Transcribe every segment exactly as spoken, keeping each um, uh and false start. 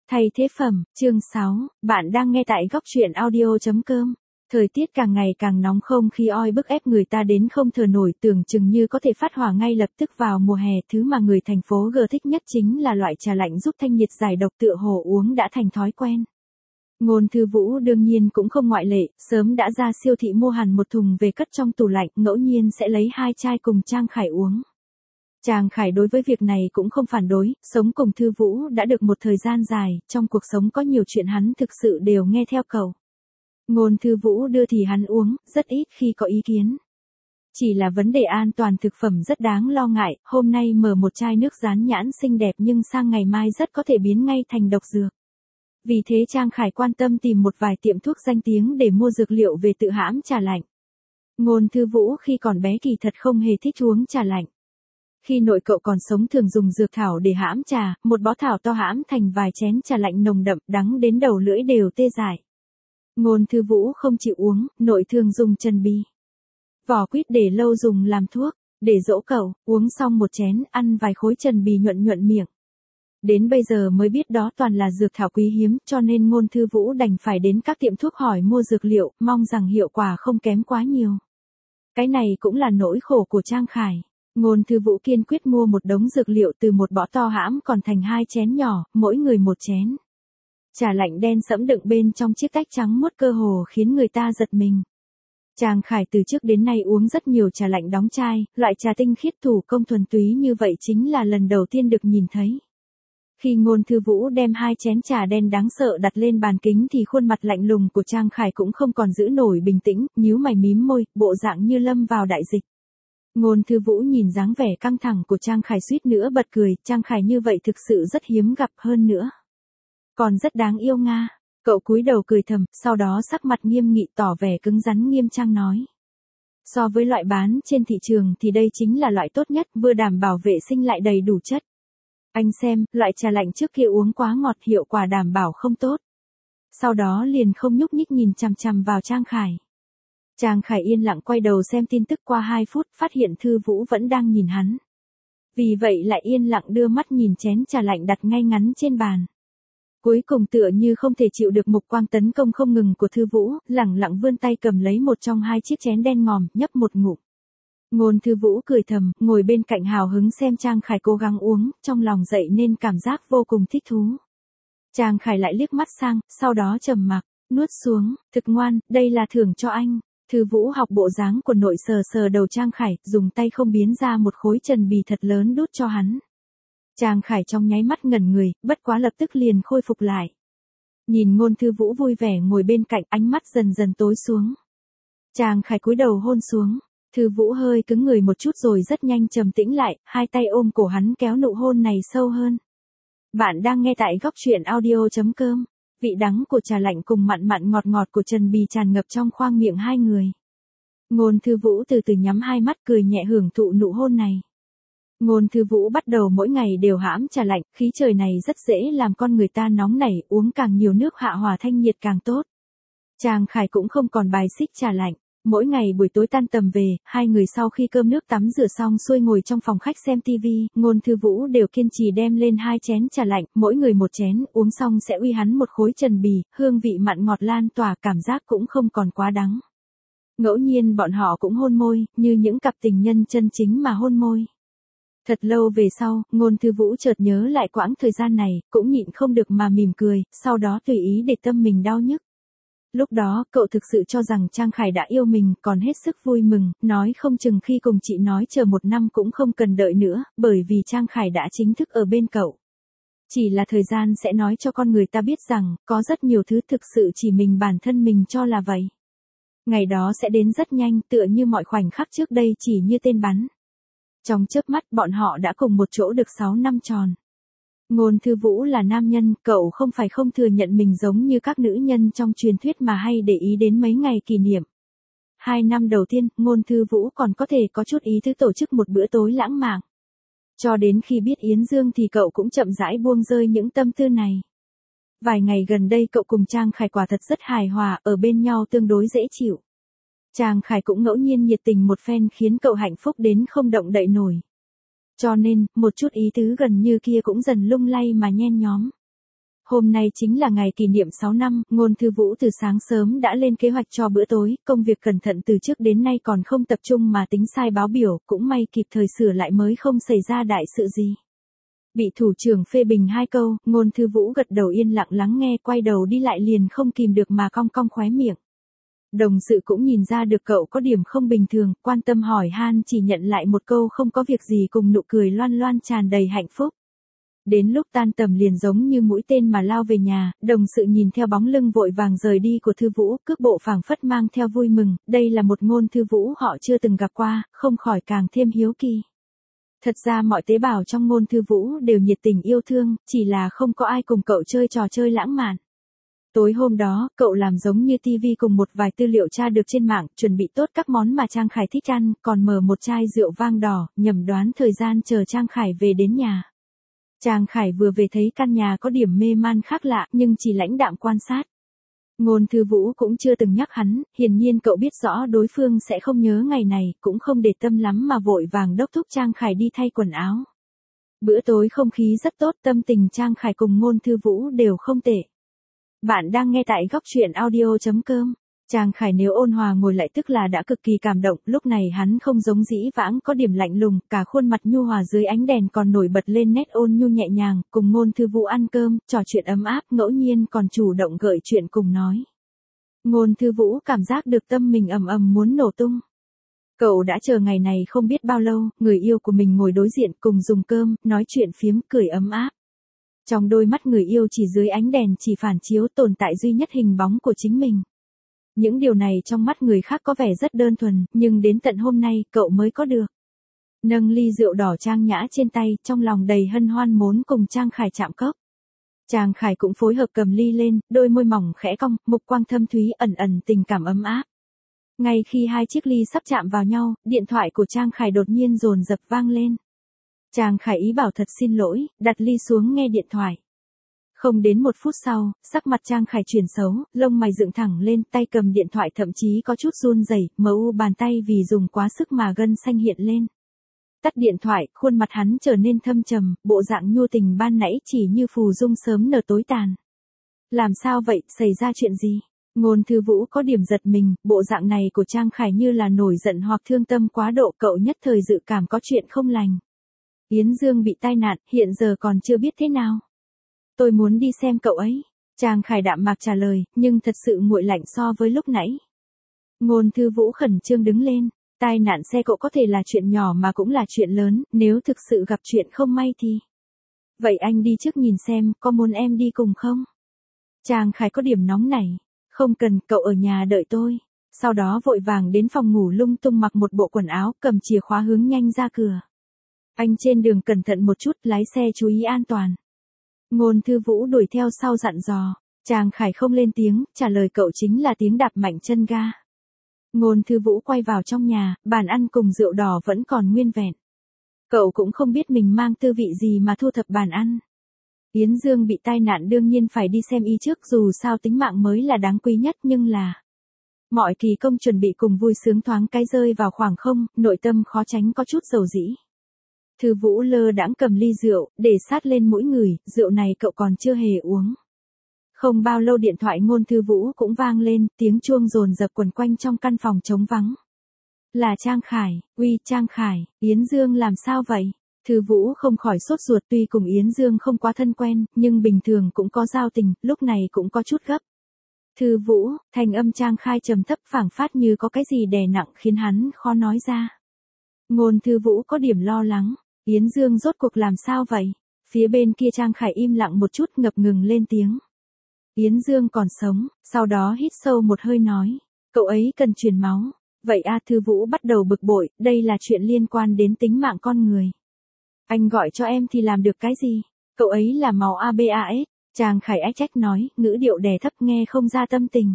Thay thế phẩm, chương sáu, bạn đang nghe tại góc truyện audio chấm com. Thời tiết càng ngày càng nóng, không khí oi bức ép người ta đến không thở nổi, tưởng chừng như có thể phát hỏa ngay lập tức vào mùa hè. Thứ mà người thành phố G thích nhất chính là loại trà lạnh giúp thanh nhiệt giải độc, tựa hồ uống đã thành thói quen. Ngôn Thư Vũ đương nhiên cũng không ngoại lệ, sớm đã ra siêu thị mua hẳn một thùng về cất trong tủ lạnh, ngẫu nhiên sẽ lấy hai chai cùng Trang Khải uống. Trang Khải đối với việc này cũng không phản đối, sống cùng Thư Vũ đã được một thời gian dài, trong cuộc sống có nhiều chuyện hắn thực sự đều nghe theo cậu. Ngôn Thư Vũ đưa thì hắn uống, rất ít khi có ý kiến. Chỉ là vấn đề an toàn thực phẩm rất đáng lo ngại, hôm nay mở một chai nước dán nhãn xinh đẹp nhưng sang ngày mai rất có thể biến ngay thành độc dược. Vì thế Trang Khải quan tâm tìm một vài tiệm thuốc danh tiếng để mua dược liệu về tự hãm trà lạnh. Ngôn Thư Vũ khi còn bé kỳ thật không hề thích uống trà lạnh. Khi nội cậu còn sống thường dùng dược thảo để hãm trà, một bó thảo to hãm thành vài chén trà lạnh nồng đậm, đắng đến đầu lưỡi đều tê dại. Ngôn Thư Vũ không chịu uống, nội thường dùng trần bì. Vỏ quýt để lâu dùng làm thuốc, để dỗ cậu, uống xong một chén, ăn vài khối trần bì nhuận nhuận miệng. Đến bây giờ mới biết đó toàn là dược thảo quý hiếm, cho nên Ngôn Thư Vũ đành phải đến các tiệm thuốc hỏi mua dược liệu, mong rằng hiệu quả không kém quá nhiều. Cái này cũng là nỗi khổ của Trang Khải. Ngôn Thư Vũ kiên quyết mua một đống dược liệu từ một bõ to hãm còn thành hai chén nhỏ, mỗi người một chén. Trà lạnh đen sẫm đựng bên trong chiếc tách trắng muốt cơ hồ khiến người ta giật mình. Trang Khải từ trước đến nay uống rất nhiều trà lạnh đóng chai, loại trà tinh khiết thủ công thuần túy như vậy chính là lần đầu tiên được nhìn thấy. Khi Ngôn Thư Vũ đem hai chén trà đen đáng sợ đặt lên bàn kính thì khuôn mặt lạnh lùng của Trang Khải cũng không còn giữ nổi bình tĩnh, nhíu mày mím môi, bộ dạng như lâm vào đại dịch. Ngôn Thư Vũ nhìn dáng vẻ căng thẳng của Trang Khải suýt nữa bật cười, Trang Khải như vậy thực sự rất hiếm gặp, hơn nữa còn rất đáng yêu nga. Cậu cúi đầu cười thầm, sau đó sắc mặt nghiêm nghị tỏ vẻ cứng rắn nghiêm trang nói. So với loại bán trên thị trường thì đây chính là loại tốt nhất, vừa đảm bảo vệ sinh lại đầy đủ chất. Anh xem, loại trà lạnh trước kia uống quá ngọt, hiệu quả đảm bảo không tốt. Sau đó liền không nhúc nhích nhìn chằm chằm vào Trang Khải. Trang Khải yên lặng quay đầu xem tin tức, qua hai phút, phát hiện Thư Vũ vẫn đang nhìn hắn. Vì vậy lại yên lặng đưa mắt nhìn chén trà lạnh đặt ngay ngắn trên bàn. Cuối cùng tựa như không thể chịu được mục quang tấn công không ngừng của Thư Vũ, lẳng lặng vươn tay cầm lấy một trong hai chiếc chén đen ngòm, nhấp một ngụm. Ngôn Thư Vũ cười thầm, ngồi bên cạnh hào hứng xem Trang Khải cố gắng uống, trong lòng dậy nên cảm giác vô cùng thích thú. Trang Khải lại liếc mắt sang, sau đó trầm mặc, nuốt xuống, thực ngoan, đây là thưởng cho anh. Thư Vũ học bộ dáng của nội, sờ sờ đầu Trang Khải, dùng tay không biến ra một khối trần bì thật lớn đút cho hắn. Trang Khải trong nháy mắt ngẩn người, bất quá lập tức liền khôi phục lại. Nhìn Ngôn Thư Vũ vui vẻ ngồi bên cạnh, ánh mắt dần dần tối xuống. Trang Khải cúi đầu hôn xuống. Thư Vũ hơi cứng người một chút rồi rất nhanh trầm tĩnh lại, hai tay ôm cổ hắn kéo nụ hôn này sâu hơn. Bạn đang nghe tại góc truyện audio chấm com. Vị đắng của trà lạnh cùng mặn mặn ngọt ngọt của trần bì tràn ngập trong khoang miệng hai người. Ngôn Thư Vũ từ từ nhắm hai mắt cười nhẹ hưởng thụ nụ hôn này. Ngôn Thư Vũ bắt đầu mỗi ngày đều hãm trà lạnh, khí trời này rất dễ làm con người ta nóng nảy, uống càng nhiều nước hạ hòa thanh nhiệt càng tốt. Trang Khải cũng không còn bài xích trà lạnh. Mỗi ngày buổi tối tan tầm về, hai người sau khi cơm nước tắm rửa xong xuôi ngồi trong phòng khách xem tivi, Ngôn Thư Vũ đều kiên trì đem lên hai chén trà lạnh, mỗi người một chén, uống xong sẽ uy hắn một khối trần bì, hương vị mặn ngọt lan tỏa, cảm giác cũng không còn quá đắng. Ngẫu nhiên bọn họ cũng hôn môi, như những cặp tình nhân chân chính mà hôn môi. Thật lâu về sau, Ngôn Thư Vũ chợt nhớ lại quãng thời gian này, cũng nhịn không được mà mỉm cười, sau đó tùy ý để tâm mình đau nhức. Lúc đó, cậu thực sự cho rằng Trang Khải đã yêu mình, còn hết sức vui mừng, nói không chừng khi cùng chị nói chờ một năm cũng không cần đợi nữa, bởi vì Trang Khải đã chính thức ở bên cậu. Chỉ là thời gian sẽ nói cho con người ta biết rằng, có rất nhiều thứ thực sự chỉ mình bản thân mình cho là vậy. Ngày đó sẽ đến rất nhanh, tựa như mọi khoảnh khắc trước đây chỉ như tên bắn. Trong chớp mắt bọn họ đã cùng một chỗ được sáu năm tròn. Ngôn Thư Vũ là nam nhân, cậu không phải không thừa nhận mình giống như các nữ nhân trong truyền thuyết mà hay để ý đến mấy ngày kỷ niệm. Hai năm đầu tiên, Ngôn Thư Vũ còn có thể có chút ý thức tổ chức một bữa tối lãng mạn. Cho đến khi biết Yến Dương thì cậu cũng chậm rãi buông rơi những tâm tư này. Vài ngày gần đây cậu cùng Trang Khải quả thật rất hài hòa, ở bên nhau tương đối dễ chịu. Trang Khải cũng ngẫu nhiên nhiệt tình một phen khiến cậu hạnh phúc đến không động đậy nổi. Cho nên, một chút ý tứ gần như kia cũng dần lung lay mà nhen nhóm. Hôm nay chính là ngày kỷ niệm sáu năm, Ngôn Thư Vũ từ sáng sớm đã lên kế hoạch cho bữa tối, công việc cẩn thận từ trước đến nay còn không tập trung mà tính sai báo biểu, cũng may kịp thời sửa lại mới không xảy ra đại sự gì. Bị thủ trưởng phê bình hai câu, Ngôn Thư Vũ gật đầu yên lặng lắng nghe, quay đầu đi lại liền không kìm được mà cong cong khóe miệng. Đồng sự cũng nhìn ra được cậu có điểm không bình thường, quan tâm hỏi han, chỉ nhận lại một câu không có việc gì cùng nụ cười loan loan tràn đầy hạnh phúc. Đến lúc tan tầm liền giống như mũi tên mà lao về nhà, đồng sự nhìn theo bóng lưng vội vàng rời đi của Thư Vũ, cước bộ phảng phất mang theo vui mừng, đây là một Ngôn Thư Vũ họ chưa từng gặp qua, không khỏi càng thêm hiếu kỳ. Thật ra mọi tế bào trong Ngôn Thư Vũ đều nhiệt tình yêu thương, chỉ là không có ai cùng cậu chơi trò chơi lãng mạn. Tối hôm đó, cậu làm giống như ti vi cùng một vài tư liệu tra được trên mạng, chuẩn bị tốt các món mà Trang Khải thích ăn, còn mở một chai rượu vang đỏ, nhằm đoán thời gian chờ Trang Khải về đến nhà. Trang Khải vừa về thấy căn nhà có điểm mê man khác lạ, nhưng chỉ lãnh đạm quan sát. Ngôn Thư Vũ cũng chưa từng nhắc hắn, hiển nhiên cậu biết rõ đối phương sẽ không nhớ ngày này, cũng không để tâm lắm mà vội vàng đốc thúc Trang Khải đi thay quần áo. Bữa tối không khí rất tốt, tâm tình Trang Khải cùng Ngôn Thư Vũ đều không tệ. Bạn đang nghe tại góc truyện audio chấm com. Trang Khải nếu ôn hòa ngồi lại tức là đã cực kỳ cảm động, lúc này hắn không giống dĩ vãng có điểm lạnh lùng, cả khuôn mặt nhu hòa dưới ánh đèn còn nổi bật lên nét ôn nhu nhẹ nhàng, cùng Ngôn Thư Vũ ăn cơm, trò chuyện ấm áp, ngẫu nhiên còn chủ động gợi chuyện cùng nói. Ngôn Thư Vũ cảm giác được tâm mình ầm ầm muốn nổ tung. Cậu đã chờ ngày này không biết bao lâu, người yêu của mình ngồi đối diện cùng dùng cơm, nói chuyện phiếm, cười ấm áp. Trong đôi mắt người yêu chỉ dưới ánh đèn chỉ phản chiếu tồn tại duy nhất hình bóng của chính mình. Những điều này trong mắt người khác có vẻ rất đơn thuần, nhưng đến tận hôm nay cậu mới có được. Nâng ly rượu đỏ trang nhã trên tay, trong lòng đầy hân hoan muốn cùng Trang Khải chạm cốc. Trang Khải cũng phối hợp cầm ly lên, đôi môi mỏng khẽ cong, mục quang thâm thúy ẩn ẩn tình cảm ấm áp. Ngay khi hai chiếc ly sắp chạm vào nhau, điện thoại của Trang Khải đột nhiên dồn dập vang lên. Trang Khải ý bảo thật xin lỗi, đặt ly xuống nghe điện thoại. Không đến một phút sau, sắc mặt Trang Khải chuyển xấu, lông mày dựng thẳng lên, tay cầm điện thoại thậm chí có chút run rẩy, mờ u bàn tay vì dùng quá sức mà gân xanh hiện lên. Tắt điện thoại, khuôn mặt hắn trở nên thâm trầm, bộ dạng nhu tình ban nãy chỉ như phù dung sớm nở tối tàn. Làm sao vậy, xảy ra chuyện gì? Ngôn Thư Vũ có điểm giật mình, bộ dạng này của Trang Khải như là nổi giận hoặc thương tâm quá độ, cậu nhất thời dự cảm có chuyện không lành. Yến Dương bị tai nạn, hiện giờ còn chưa biết thế nào. Tôi muốn đi xem cậu ấy. Trang Khải đạm mạc trả lời, nhưng thật sự nguội lạnh so với lúc nãy. Ngôn Thư Vũ khẩn trương đứng lên, tai nạn xe cộ có thể là chuyện nhỏ mà cũng là chuyện lớn, nếu thực sự gặp chuyện không may thì. Vậy anh đi trước nhìn xem, có muốn em đi cùng không? Trang Khải có điểm nóng nảy, không cần, cậu ở nhà đợi tôi. Sau đó vội vàng đến phòng ngủ lung tung mặc một bộ quần áo, cầm chìa khóa hướng nhanh ra cửa. Anh trên đường cẩn thận một chút, lái xe chú ý an toàn. Ngôn Thư Vũ đuổi theo sau dặn dò. Trang Khải không lên tiếng, trả lời cậu chính là tiếng đạp mạnh chân ga. Ngôn Thư Vũ quay vào trong nhà, bàn ăn cùng rượu đỏ vẫn còn nguyên vẹn. Cậu cũng không biết mình mang tư vị gì mà thu thập bàn ăn. Yến Dương bị tai nạn đương nhiên phải đi xem y trước, dù sao tính mạng mới là đáng quý nhất, nhưng là mọi kỳ công chuẩn bị cùng vui sướng thoáng cái rơi vào khoảng không, nội tâm khó tránh có chút dầu dĩ. Thư Vũ lơ đãng cầm ly rượu, để sát lên mũi người, rượu này cậu còn chưa hề uống. Không bao lâu điện thoại Ngôn Thư Vũ cũng vang lên, tiếng chuông rồn rập quẩn quanh trong căn phòng trống vắng. Là Trang Khải, uy Trang Khải, Yến Dương làm sao vậy? Thư Vũ không khỏi sốt ruột, tuy cùng Yến Dương không quá thân quen, nhưng bình thường cũng có giao tình, lúc này cũng có chút gấp. Thư Vũ, thanh âm Trang Khải trầm thấp phảng phát như có cái gì đè nặng khiến hắn khó nói ra. Ngôn Thư Vũ có điểm lo lắng. Yến Dương rốt cuộc làm sao vậy? Phía bên kia Trang Khải im lặng một chút, ngập ngừng lên tiếng. Yến Dương còn sống, sau đó hít sâu một hơi nói. Cậu ấy cần truyền máu. Vậy A Thư Vũ bắt đầu bực bội, đây là chuyện liên quan đến tính mạng con người. Anh gọi cho em thì làm được cái gì? Cậu ấy là máu a bê a ét. Trang Khải ách trách nói, ngữ điệu đè thấp nghe không ra tâm tình.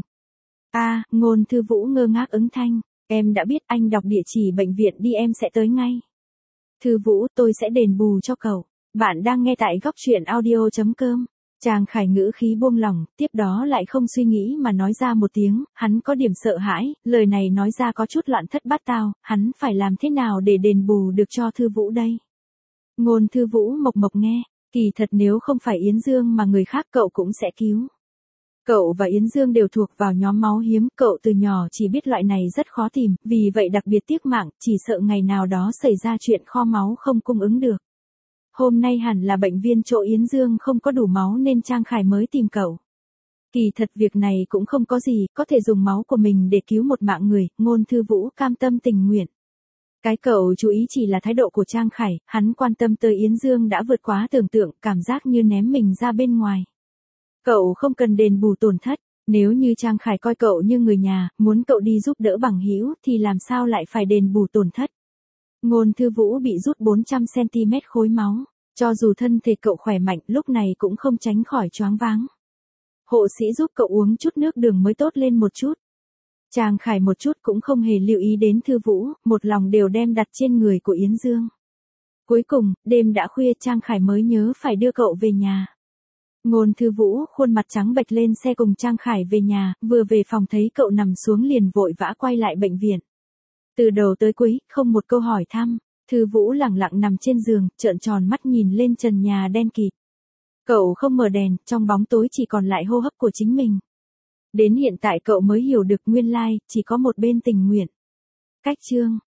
A, Ngôn Thư Vũ ngơ ngác ứng thanh. Em đã biết, anh đọc địa chỉ bệnh viện đi, em sẽ tới ngay. Thư Vũ, tôi sẽ đền bù cho cậu. Bạn đang nghe tại góc truyện audio chấm com. Trang Khải ngữ khí buông lỏng, tiếp đó lại không suy nghĩ mà nói ra một tiếng, hắn có điểm sợ hãi, lời này nói ra có chút loạn thất bát tao, hắn phải làm thế nào để đền bù được cho Thư Vũ đây? Ngôn Thư Vũ mộc mộc nghe, Kỳ thật nếu không phải Yến Dương mà người khác cậu cũng sẽ cứu. Cậu và Yến Dương đều thuộc vào nhóm máu hiếm, cậu từ nhỏ chỉ biết loại này rất khó tìm, vì vậy đặc biệt tiếc mạng, chỉ sợ ngày nào đó xảy ra chuyện kho máu không cung ứng được. Hôm nay hẳn là bệnh viên chỗ Yến Dương không có đủ máu nên Trang Khải mới tìm cậu. Kỳ thật việc này cũng không có gì, có thể dùng máu của mình để cứu một mạng người, Ngôn Thư Vũ cam tâm tình nguyện. Cái cậu chú ý chỉ là thái độ của Trang Khải, hắn quan tâm tới Yến Dương đã vượt quá tưởng tượng, cảm giác như ném mình ra bên ngoài. Cậu không cần đền bù tổn thất, nếu như Trang Khải coi cậu như người nhà, muốn cậu đi giúp đỡ bằng hữu thì làm sao lại phải đền bù tổn thất. Ngôn Thư Vũ bị rút bốn trăm xăng ti mét khối máu, cho dù thân thể cậu khỏe mạnh lúc này cũng không tránh khỏi choáng váng. Hộ sĩ giúp cậu uống chút nước đường mới tốt lên một chút. Trang Khải một chút cũng không hề lưu ý đến Thư Vũ, một lòng đều đem đặt trên người của Yến Dương. Cuối cùng, đêm đã khuya Trang Khải mới nhớ phải đưa cậu về nhà. Ngôn Thư Vũ khuôn mặt trắng bệch lên xe cùng Trang Khải về nhà, vừa về phòng thấy cậu nằm xuống liền vội vã quay lại bệnh viện. Từ đầu tới cuối, không một câu hỏi thăm, Thư Vũ lặng lặng nằm trên giường, trợn tròn mắt nhìn lên trần nhà đen kịt. Cậu không mở đèn, trong bóng tối chỉ còn lại hô hấp của chính mình. Đến hiện tại cậu mới hiểu được nguyên lai, chỉ có một bên tình nguyện. Cách chương